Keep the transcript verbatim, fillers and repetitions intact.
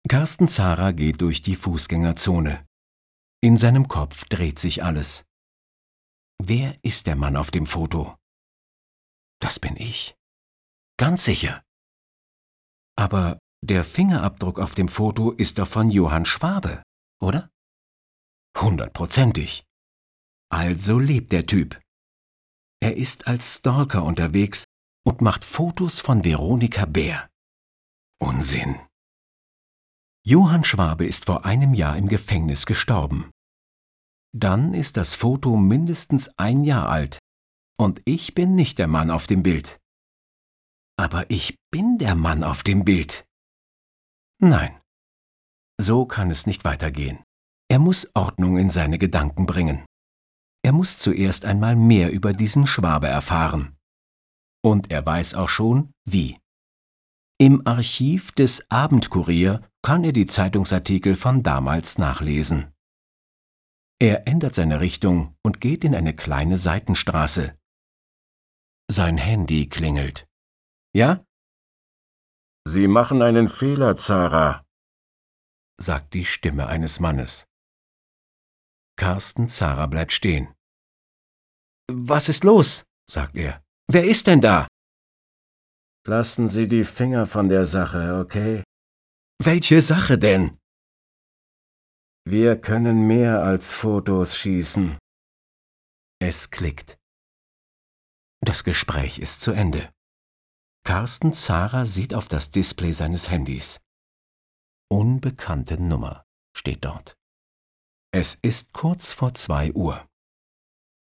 Carsten Zara geht durch die Fußgängerzone. In seinem Kopf dreht sich alles. Wer ist der Mann auf dem Foto? Das bin ich. Ganz sicher. Aber der Fingerabdruck auf dem Foto ist doch von Johann Schwabe, oder? Hundertprozentig. Also lebt der Typ. Er ist als Stalker unterwegs und macht Fotos von Veronika Bär. Unsinn. Johann Schwabe ist vor einem Jahr im Gefängnis gestorben. Dann ist das Foto mindestens ein Jahr alt und ich bin nicht der Mann auf dem Bild. Aber ich bin der Mann auf dem Bild. Nein, so kann es nicht weitergehen. Er muss Ordnung in seine Gedanken bringen. Er muss zuerst einmal mehr über diesen Schwabe erfahren. Und er weiß auch schon, wie. Im Archiv des Abendkurier kann er die Zeitungsartikel von damals nachlesen. Er ändert seine Richtung und geht in eine kleine Seitenstraße. Sein Handy klingelt. Ja? »Sie machen einen Fehler, Zara«, sagt die Stimme eines Mannes. Carsten Zara bleibt stehen. »Was ist los?«, sagt er. »Wer ist denn da?« »Lassen Sie die Finger von der Sache, okay?« »Welche Sache denn?« »Wir können mehr als Fotos schießen.« Es klickt. Das Gespräch ist zu Ende. Carsten Zara sieht auf das Display seines Handys. Unbekannte Nummer steht dort. Es ist kurz vor zwei Uhr.